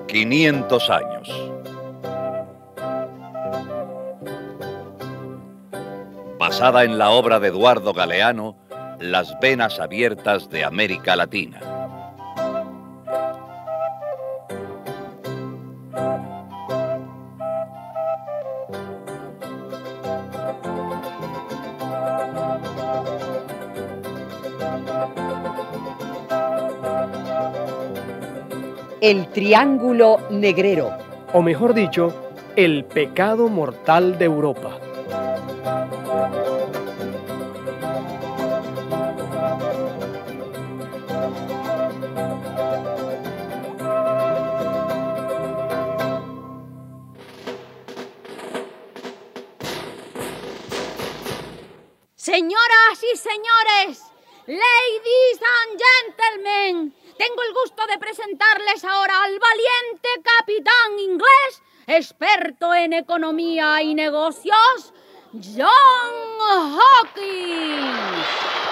500 años. Basada en la obra de Eduardo Galeano, Las venas abiertas de América Latina. El Triángulo Negrero. O mejor dicho, el pecado mortal de Europa. Señoras y señores, ladies and gentlemen, tengo el gusto de presentarles ahora al valiente capitán inglés, experto en economía y negocios, John Hawkins.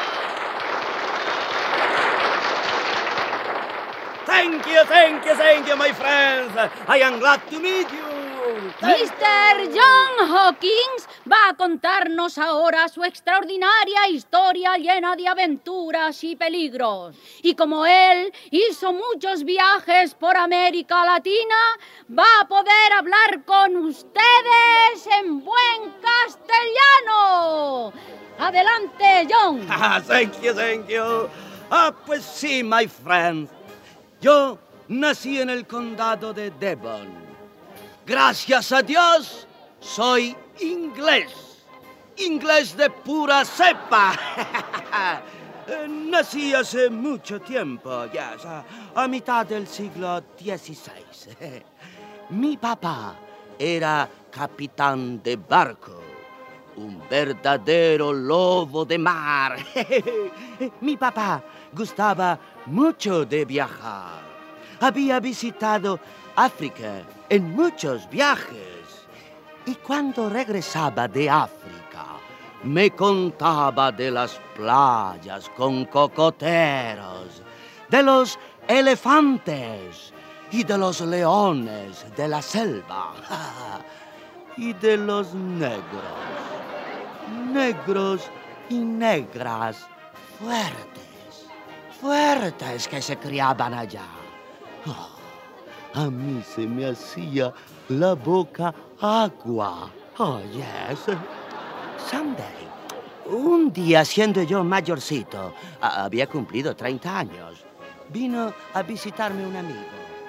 Thank you, my friends. I am glad to meet you. Mr. John Hawkins va a contarnos ahora su extraordinaria historia llena de aventuras y peligros. Y como él hizo muchos viajes por América Latina, va a poder hablar con ustedes en buen castellano. Adelante, John. Thank you. Pues sí, my friend. Yo nací en el condado de Devon. Gracias a Dios, soy inglés. Inglés de pura cepa. Nací hace mucho tiempo, a mitad del siglo XVI. Mi papá era capitán de barco, un verdadero lobo de mar. Mi papá gustaba mucho de viajar. Había visitado África en muchos viajes. Y cuando regresaba de África, me contaba de las playas con cocoteros, de los elefantes y de los leones de la selva y de los negros y negras fuertes que se criaban allá. A mí se me hacía la boca agua. Oh, yes. Someday, un día siendo yo mayorcito, había cumplido 30 años, vino a visitarme un amigo.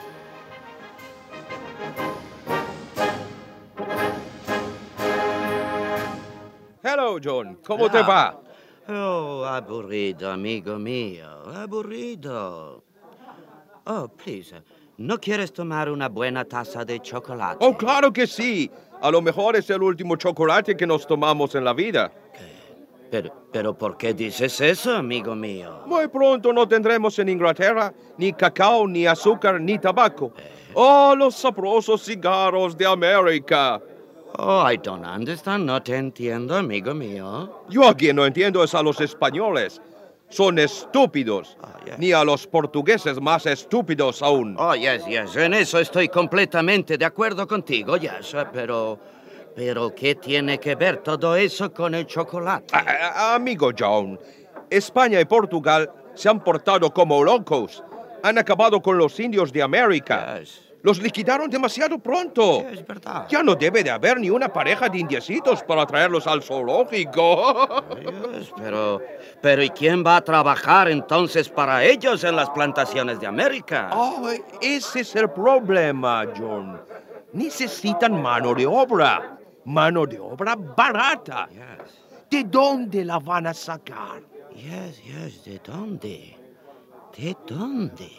Hello, John. ¿Cómo te va? Oh, aburrido, amigo mío, aburrido. Oh, please, ¿no quieres tomar una buena taza de chocolate? Oh, claro que sí. A lo mejor es el último chocolate que nos tomamos en la vida. Pero ¿por qué dices eso, amigo mío? Muy pronto no tendremos en Inglaterra ni cacao, ni azúcar, ni tabaco. Oh, los sabrosos cigarros de América. Oh, I don't understand. No te entiendo, amigo mío. Yo a quien no entiendo es a los españoles. Son estúpidos. Yeah. Ni a los portugueses más estúpidos aún. Oh, yes. En eso estoy completamente de acuerdo contigo, yes. Pero ¿qué tiene que ver todo eso con el chocolate? Amigo John, España y Portugal se han portado como locos. Han acabado con los indios de América. Yes. Los liquidaron demasiado pronto. Sí, es verdad. Ya no debe de haber ni una pareja de indiecitos para traerlos al zoológico. Yes, pero ¿y quién va a trabajar entonces para ellos en las plantaciones de América? Oh, ese es el problema, John. Necesitan mano de obra. Mano de obra barata. Yes. ¿De dónde la van a sacar? Yes, ¿de dónde? ¿De dónde?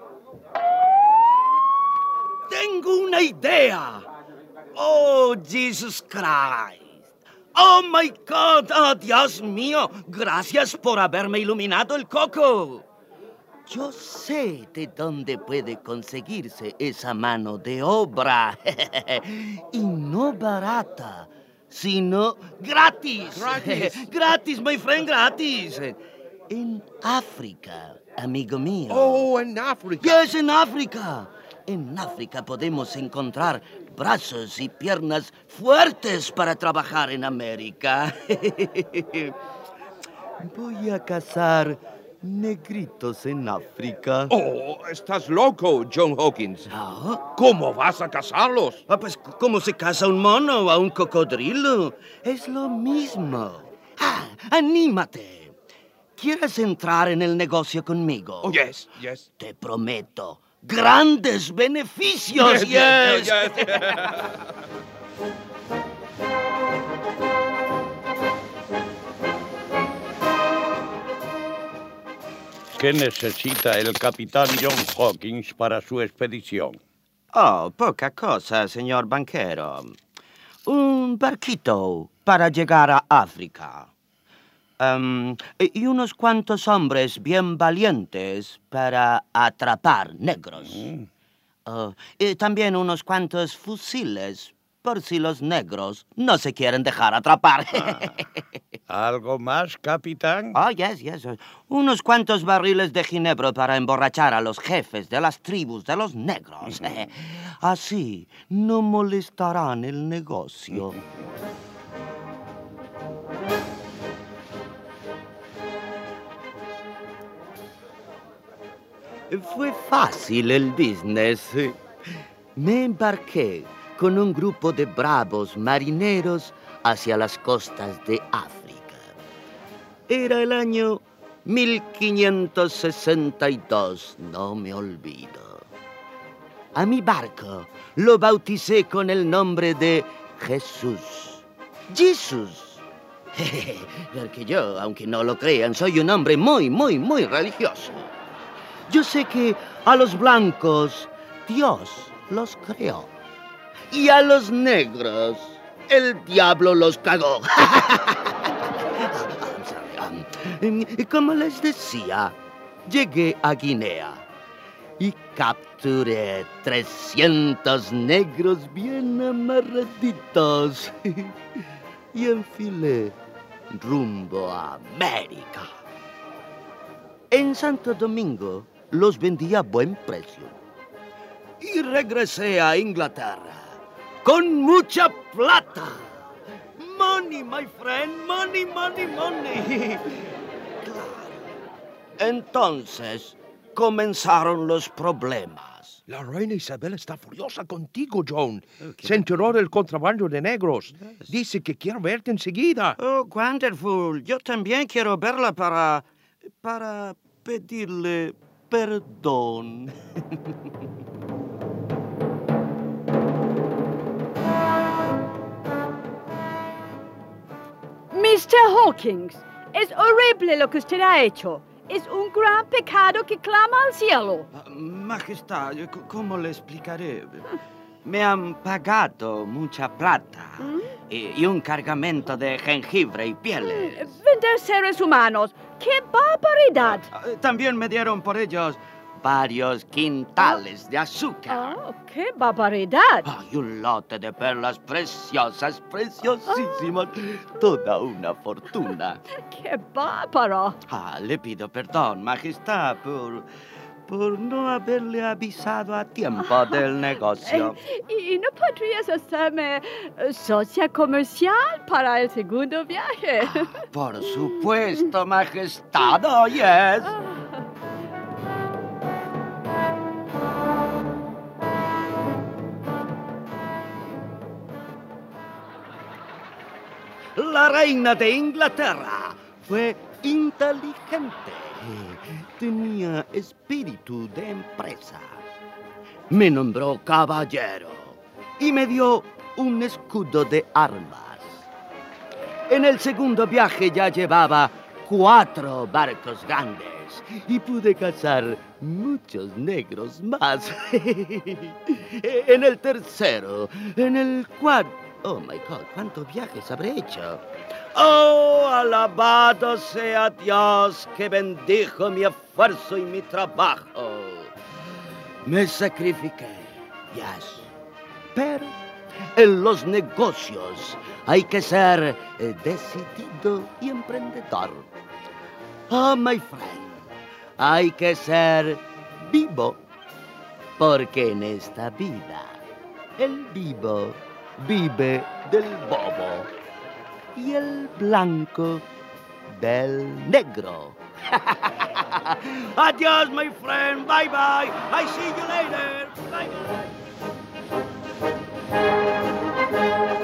¡Tengo una idea! ¡Oh, Jesus Christ! ¡Oh, my God! ¡Oh, Dios mío! Gracias por haberme iluminado el coco. Yo sé de dónde puede conseguirse esa mano de obra. Y no barata, sino gratis. Gratis. Gratis, my friend, gratis. En África, amigo mío. Oh, en África. Yes, en África. En África podemos encontrar brazos y piernas fuertes para trabajar en América. Voy a cazar negritos en África. Oh, estás loco, John Hawkins. ¿Ah? ¿Cómo vas a cazarlos? Pues ¿cómo se caza un mono o a un cocodrilo? Es lo mismo. ¡Anímate! ¿Quieres entrar en el negocio conmigo? Oh, yes. Te prometo grandes beneficios, yes. ¿Qué necesita el capitán John Hawkins para su expedición? Oh, poca cosa, señor banquero. Un barquito para llegar a África. Y unos cuantos hombres bien valientes para atrapar negros. Y también unos cuantos fusiles por si los negros no se quieren dejar atrapar. ¿Algo más, capitán? Oh, yes. Unos cuantos barriles de ginebra para emborrachar a los jefes de las tribus de los negros. Así no molestarán el negocio. Fue fácil el business. Me embarqué con un grupo de bravos marineros hacia las costas de África. Era el año 1562, no me olvido. A mi barco lo bauticé con el nombre de Jesús. ¡Jesús! Porque yo, aunque no lo crean, soy un hombre muy religioso. Yo sé que a los blancos Dios los creó. Y a los negros el diablo los cagó. Como les decía, llegué a Guinea y capturé 300 negros bien amarraditos y enfilé rumbo a América. En Santo Domingo los vendí a buen precio y regresé a Inglaterra con mucha plata. Money, my friend, money. Claro. Entonces comenzaron los problemas. La reina Isabel está furiosa contigo, John. Se enteró del contrabando de negros. Dice que quiere verte enseguida. Oh, wonderful. Yo también quiero verla para pedirle perdón. Mr. Hawkins, es horrible lo que usted ha hecho. Es un gran pecado que clama al cielo. Majestad, ¿cómo le explicaré? Me han pagado mucha plata y un cargamento de jengibre y pieles. Vender seres humanos. ¡Qué barbaridad! También me dieron por ellos varios quintales de azúcar. Oh, ¡qué barbaridad! Y un lote de perlas preciosas, preciosísimas. Toda una fortuna. ¡Qué bárbaro! Le pido perdón, Majestad, por no haberle avisado a tiempo del negocio. ¿Y no podrías hacerme socia comercial para el segundo viaje? Por supuesto, Majestad. Oh, yes. La reina de Inglaterra fue inteligente. Tenía espíritu de empresa. Me nombró caballero y me dio un escudo de armas. En el segundo viaje ya llevaba 4 barcos grandes y pude cazar muchos negros más. En el tercero, en el cuarto... Oh, my God, ¿cuántos viajes habré hecho? Oh, alabado sea Dios que bendijo mi esfuerzo y mi trabajo. Me sacrifiqué, yes. Pero en los negocios hay que ser decidido y emprendedor. Oh, my friend, hay que ser vivo. Porque en esta vida, el vivo vive del bobo y el blanco del negro. Adiós, my friend. Bye bye. I see you later. Bye bye.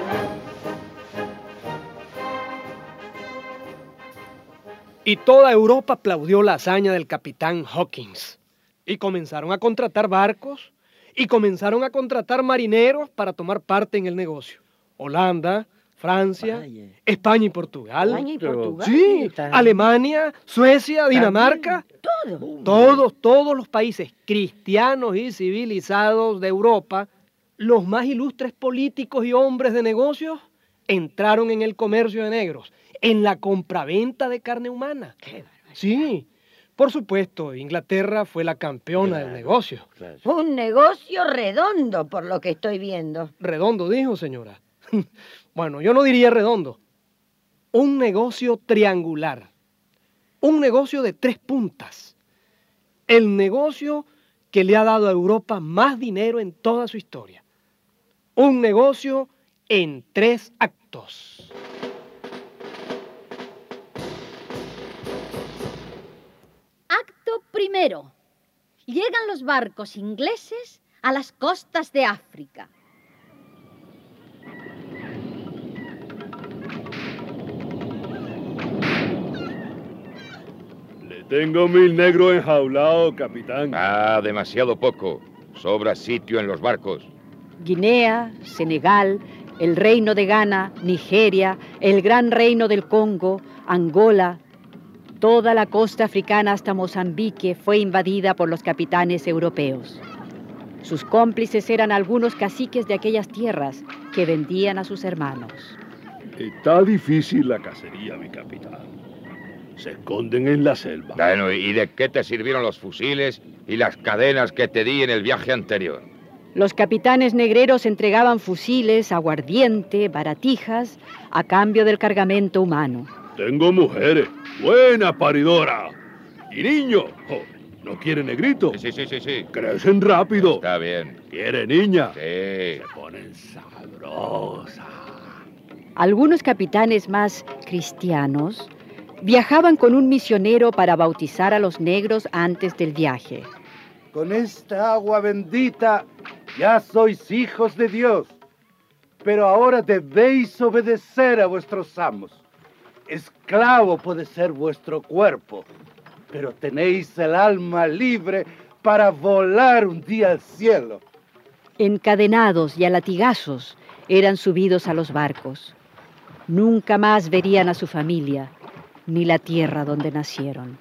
Y toda Europa aplaudió la hazaña del capitán Hawkins. Y comenzaron a contratar barcos y comenzaron a contratar marineros para tomar parte en el negocio. Holanda, Francia, Vaya. España y Portugal. España y Portugal. Sí, Está- Alemania, Suecia, Dinamarca. Todo. Todos los países cristianos y civilizados de Europa, los más ilustres políticos y hombres de negocios, entraron en el comercio de negros, en la compraventa de carne humana. Sí, por supuesto, Inglaterra fue la campeona del negocio. Un negocio redondo, por lo que estoy viendo. Redondo, dijo, señora. Bueno, yo no diría redondo. Un negocio triangular. Un negocio de 3 puntas. El negocio que le ha dado a Europa más dinero en toda su historia. Un negocio en 3 actos. Acto primero. Llegan los barcos ingleses a las costas de África. Le tengo 1000 negros enjaulados, capitán. Ah, demasiado poco. Sobra sitio en los barcos. Guinea, Senegal, el Reino de Ghana, Nigeria, el Gran Reino del Congo, Angola. Toda la costa africana hasta Mozambique fue invadida por los capitanes europeos. Sus cómplices eran algunos caciques de aquellas tierras que vendían a sus hermanos. Está difícil la cacería, mi capitán. Se esconden en la selva. Bueno, ¿y de qué te sirvieron los fusiles y las cadenas que te di en el viaje anterior? Los capitanes negreros entregaban fusiles, aguardiente, baratijas, a cambio del cargamento humano. Tengo mujeres, buena paridora. Y niños, ¿no quiere negrito? Sí. Crecen rápido. Está bien. ¿Quiere niña? Sí. Se ponen sabrosas. Algunos capitanes más cristianos viajaban con un misionero para bautizar a los negros antes del viaje. Con esta agua bendita ya sois hijos de Dios, pero ahora debéis obedecer a vuestros amos. Esclavo puede ser vuestro cuerpo, pero tenéis el alma libre para volar un día al cielo. Encadenados y a latigazos eran subidos a los barcos. Nunca más verían a su familia, ni la tierra donde nacieron.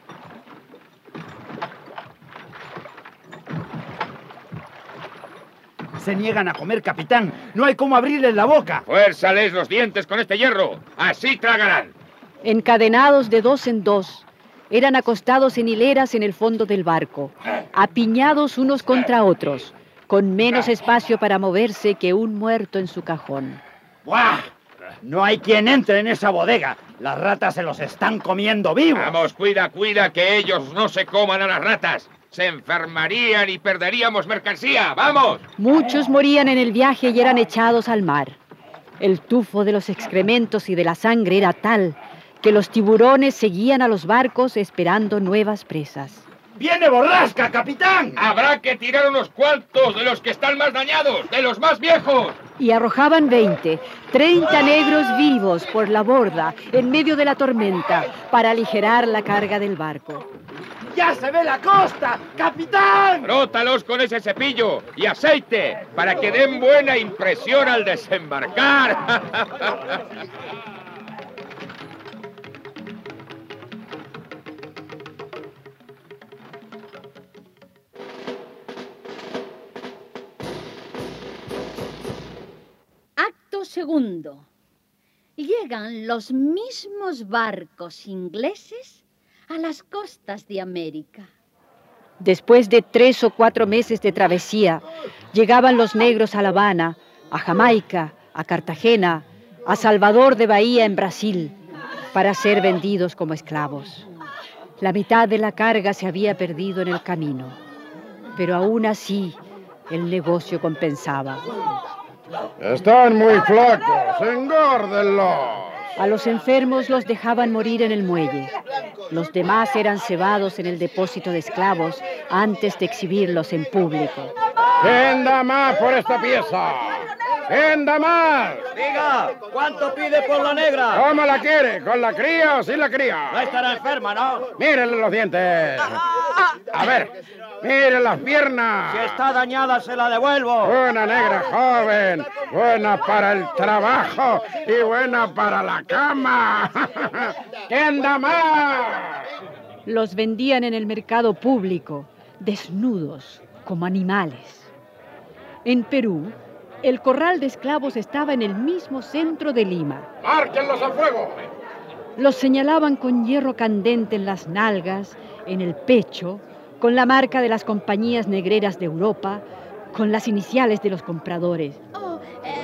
Se niegan a comer, capitán. No hay cómo abrirles la boca. Fuérzales los dientes con este hierro. Así tragarán. Encadenados de 2 en 2, eran acostados en hileras en el fondo del barco, apiñados unos contra otros, con menos espacio para moverse que un muerto en su cajón. ¡Buah! No hay quien entre en esa bodega. Las ratas se los están comiendo vivos. Vamos, cuida, que ellos no se coman a las ratas. Se enfermarían y perderíamos mercancía. ¡Vamos! Muchos morían en el viaje y eran echados al mar. El tufo de los excrementos y de la sangre era tal que los tiburones seguían a los barcos esperando nuevas presas. ¡Viene borrasca, capitán! Habrá que tirar unos cuantos de los que están más dañados, de los más viejos. Y arrojaban 20, 30 negros vivos por la borda, en medio de la tormenta, para aligerar la carga del barco. ¡Ya se ve la costa, capitán! Frótalos con ese cepillo y aceite para que den buena impresión al desembarcar. Acto segundo. Llegan los mismos barcos ingleses a las costas de América. Después de 3 o 4 meses de travesía, llegaban los negros a La Habana, a Jamaica, a Cartagena, a Salvador de Bahía en Brasil, para ser vendidos como esclavos. La mitad de la carga se había perdido en el camino. Pero aún así, el negocio compensaba. Están muy flacos, engórdenlos. A los enfermos los dejaban morir en el muelle. Los demás eran cebados en el depósito de esclavos antes de exhibirlos en público. ¿Quién da más por esta pieza? ¿Quién da más? Diga, ¿cuánto pide por la negra? ¿Cómo la quiere? ¿Con la cría o sin la cría? No estará enferma, ¿no? Mírenle los dientes. A ver, miren las piernas. Si está dañada, se la devuelvo. Una negra joven, buena para el trabajo y buena para la cama. ¿Quién da más? Los vendían en el mercado público, desnudos, como animales. En Perú, el corral de esclavos estaba en el mismo centro de Lima. ¡Márquenlos a fuego! Los señalaban con hierro candente en las nalgas, en el pecho, con la marca de las compañías negreras de Europa, con las iniciales de los compradores. Oh,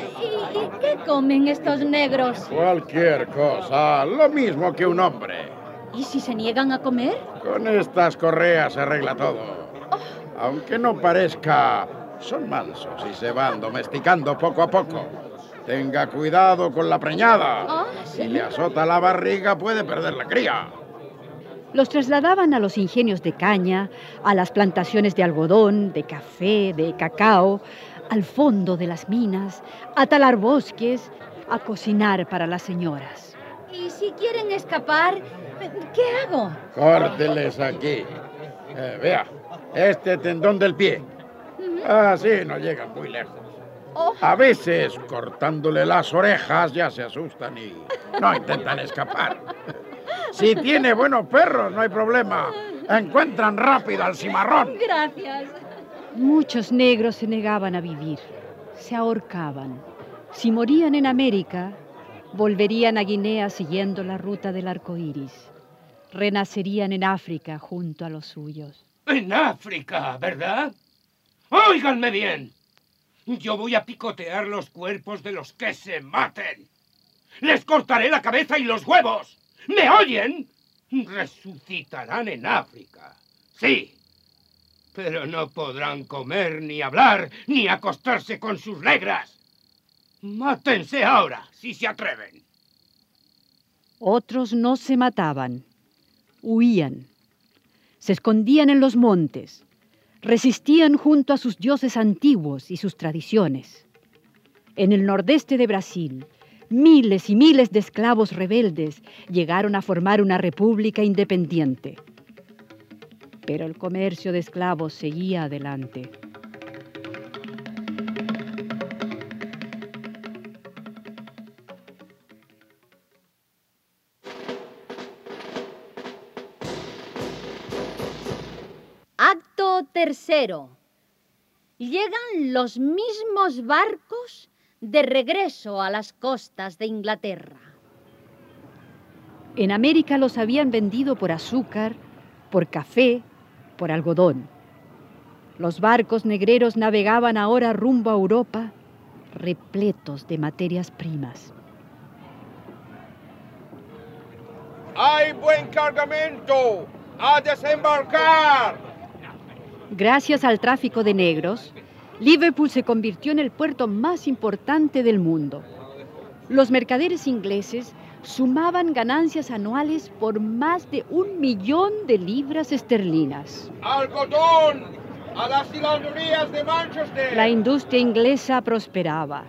¿y qué comen estos negros? Cualquier cosa, lo mismo que un hombre. ¿Y si se niegan a comer? Con estas correas se arregla todo. Aunque no parezca, son mansos y se van domesticando poco a poco. Tenga cuidado con la preñada. ¿Sí? Si le azota la barriga, puede perder la cría. Los trasladaban a los ingenios de caña, a las plantaciones de algodón, de café, de cacao, al fondo de las minas, a talar bosques, a cocinar para las señoras. ¿Y si quieren escapar, qué hago? Córteles aquí. Vea, este tendón del pie. Así no llegan muy lejos. A veces, cortándole las orejas, ya se asustan y no intentan escapar. Si tiene buenos perros, no hay problema. Encuentran rápido al cimarrón. Gracias. Muchos negros se negaban a vivir. Se ahorcaban. Si morían en América, volverían a Guinea siguiendo la ruta del arco iris. Renacerían en África junto a los suyos. En África, ¿verdad? Óiganme bien. Yo voy a picotear los cuerpos de los que se maten. Les cortaré la cabeza y los huevos. ¿Me oyen? Resucitarán en África. Sí. Pero no podrán comer, ni hablar, ni acostarse con sus negras. Mátense ahora, si se atreven. Otros no se mataban. Huían. Se escondían en los montes. Resistían junto a sus dioses antiguos y sus tradiciones. En el nordeste de Brasil, miles y miles de esclavos rebeldes llegaron a formar una república independiente. Pero el comercio de esclavos seguía adelante. Acto tercero. Llegan los mismos barcos de regreso a las costas de Inglaterra. En América los habían vendido por azúcar, por café, por algodón. Los barcos negreros navegaban ahora rumbo a Europa, repletos de materias primas. ¡Hay buen cargamento! ¡A desembarcar! Gracias al tráfico de negros, Liverpool se convirtió en el puerto más importante del mundo. Los mercaderes ingleses sumaban ganancias anuales por más de 1 millón de libras esterlinas. ¡Algodón! ¡A las hilanderías de Manchester! La industria inglesa prosperaba.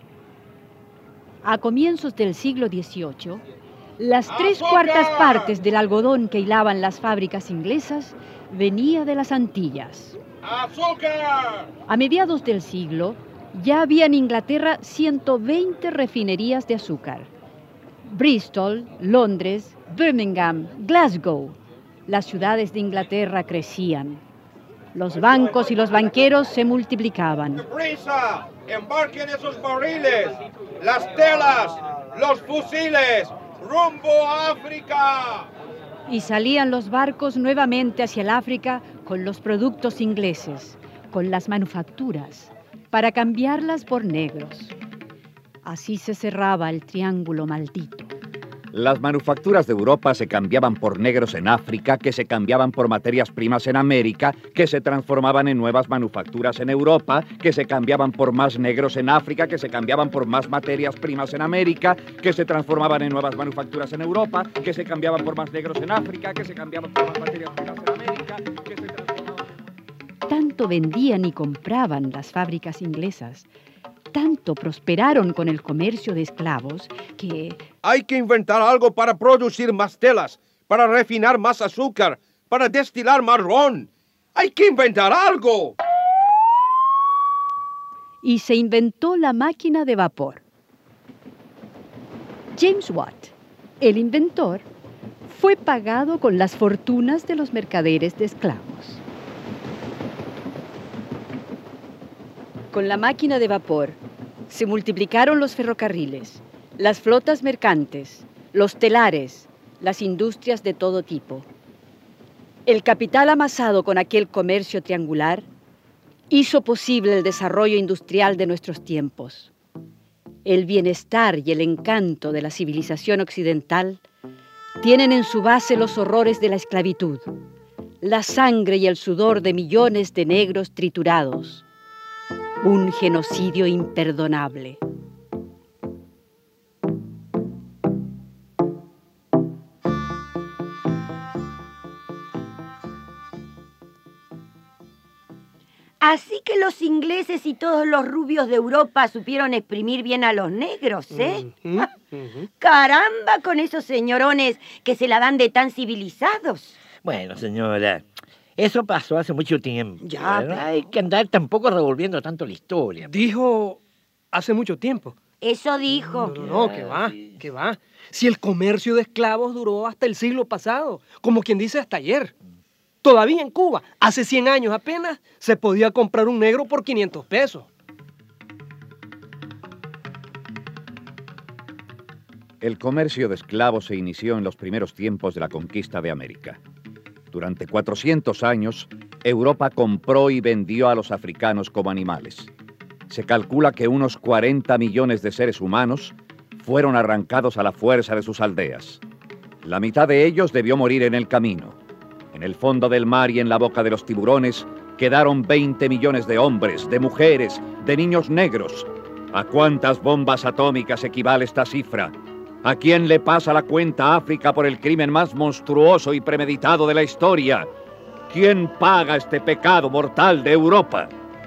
A comienzos del siglo XVIII, las 3/4 partes del algodón que hilaban las fábricas inglesas venía de las Antillas. ¡Azúcar! A mediados del siglo, ya había en Inglaterra 120 refinerías de azúcar. Bristol, Londres, Birmingham, Glasgow. Las ciudades de Inglaterra crecían. Los bancos y los banqueros se multiplicaban. ¡Prisa! ¡Embarquen esos barriles! ¡Las telas! ¡Los fusiles! ¡Rumbo a África! Y salían los barcos nuevamente hacia el África con los productos ingleses, con las manufacturas, para cambiarlas por negros. Así se cerraba el triángulo maldito. Las manufacturas de Europa se cambiaban por negros en África, que se cambiaban por materias primas en América, que se transformaban en nuevas manufacturas en Europa, que se cambiaban por más negros en África, que se cambiaban por más materias primas en América, que se transformaban en nuevas manufacturas en Europa, que se cambiaban por más negros en África, que se cambiaban por más materias primas en América, que se transformaban... Tanto vendían y compraban las fábricas inglesas, tanto prosperaron con el comercio de esclavos que... Hay que inventar algo para producir más telas, para refinar más azúcar, para destilar más ron. ¡Hay que inventar algo! Y se inventó la máquina de vapor. James Watt, el inventor, fue pagado con las fortunas de los mercaderes de esclavos. Con la máquina de vapor se multiplicaron los ferrocarriles, las flotas mercantes, los telares, las industrias de todo tipo. El capital amasado con aquel comercio triangular hizo posible el desarrollo industrial de nuestros tiempos. El bienestar y el encanto de la civilización occidental tienen en su base los horrores de la esclavitud, la sangre y el sudor de millones de negros triturados. Un genocidio imperdonable. Así que los ingleses y todos los rubios de Europa supieron exprimir bien a los negros, ¿eh? Caramba con esos señorones que se la dan de tan civilizados. Bueno, señora, eso pasó hace mucho tiempo. Ya, No hay que andar tampoco revolviendo tanto la historia. Dijo hace mucho tiempo. Eso dijo. No, que va, que va. Si el comercio de esclavos duró hasta el siglo pasado, como quien dice hasta ayer. Todavía en Cuba, hace 100 años apenas, se podía comprar un negro por 500 pesos. El comercio de esclavos se inició en los primeros tiempos de la conquista de América. Durante 400 años, Europa compró y vendió a los africanos como animales. Se calcula que unos 40 millones de seres humanos fueron arrancados a la fuerza de sus aldeas. La mitad de ellos debió morir en el camino. En el fondo del mar y en la boca de los tiburones quedaron 20 millones de hombres, de mujeres, de niños negros. ¿A cuántas bombas atómicas equivale esta cifra? ¿A quién le pasa la cuenta a África por el crimen más monstruoso y premeditado de la historia? ¿Quién paga este pecado mortal de Europa?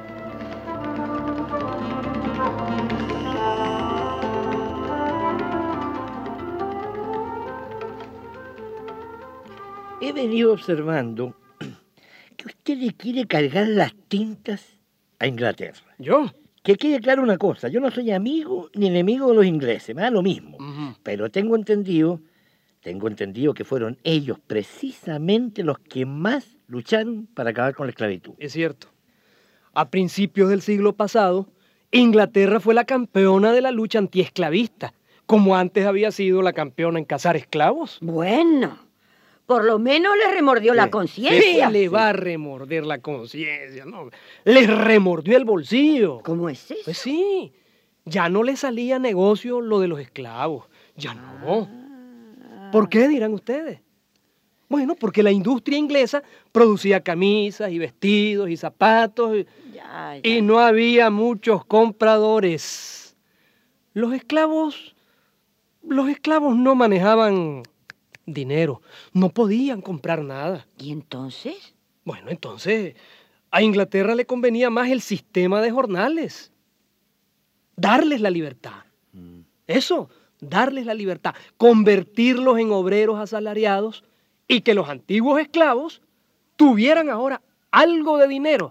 He venido observando que usted le quiere cargar las tintas a Inglaterra. ¿Yo? Que quede claro una cosa, yo no soy amigo ni enemigo de los ingleses, me da lo mismo. Pero tengo entendido que fueron ellos precisamente los que más lucharon para acabar con la esclavitud. Es cierto. A principios del siglo pasado, Inglaterra fue la campeona de la lucha antiesclavista, como antes había sido la campeona en cazar esclavos. Bueno, por lo menos le remordió la conciencia. ¿Qué le va a remorder la conciencia? No, les remordió el bolsillo. ¿Cómo es eso? Pues sí, ya no le salía negocio lo de los esclavos. Ya no. ¿Por qué, dirán ustedes? Bueno, porque la industria inglesa producía camisas y vestidos y zapatos y no había muchos compradores. Los esclavos no manejaban dinero, no podían comprar nada. ¿Y entonces? Bueno, entonces a Inglaterra le convenía más el sistema de jornales. Darles la libertad. Eso, darles la libertad. Convertirlos en obreros asalariados y que los antiguos esclavos tuvieran ahora algo de dinero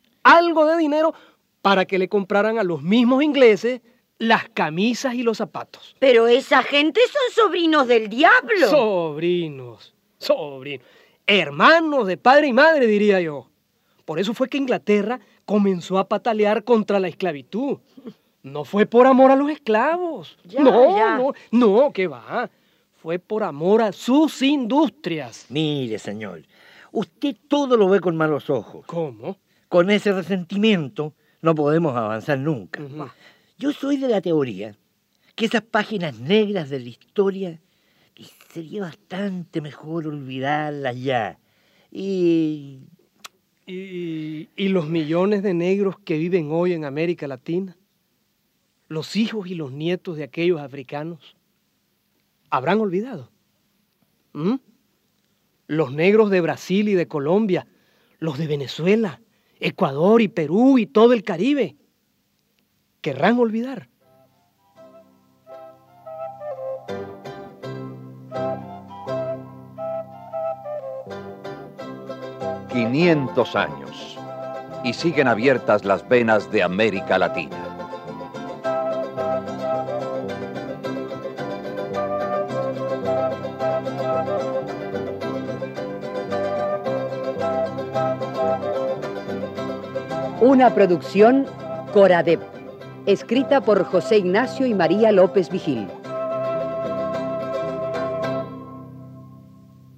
para que le compraran a los mismos ingleses las camisas y los zapatos. Pero esa gente son sobrinos del diablo. Sobrinos. Hermanos de padre y madre, diría yo. Por eso fue que Inglaterra comenzó a patalear contra la esclavitud. No fue por amor a los esclavos. No, ¿qué va? Fue por amor a sus industrias. Mire, señor, usted todo lo ve con malos ojos. ¿Cómo? Con ese resentimiento no podemos avanzar nunca. Yo soy de la teoría que esas páginas negras de la historia sería bastante mejor olvidarlas ya. Y los millones de negros que viven hoy en América Latina, los hijos y los nietos de aquellos africanos, ¿habrán olvidado? Los negros de Brasil y de Colombia, los de Venezuela, Ecuador y Perú y todo el Caribe, ¿querrán olvidar? «500 años y siguen abiertas las venas de América Latina». Una producción Coradep, escrita por José Ignacio y María López Vigil.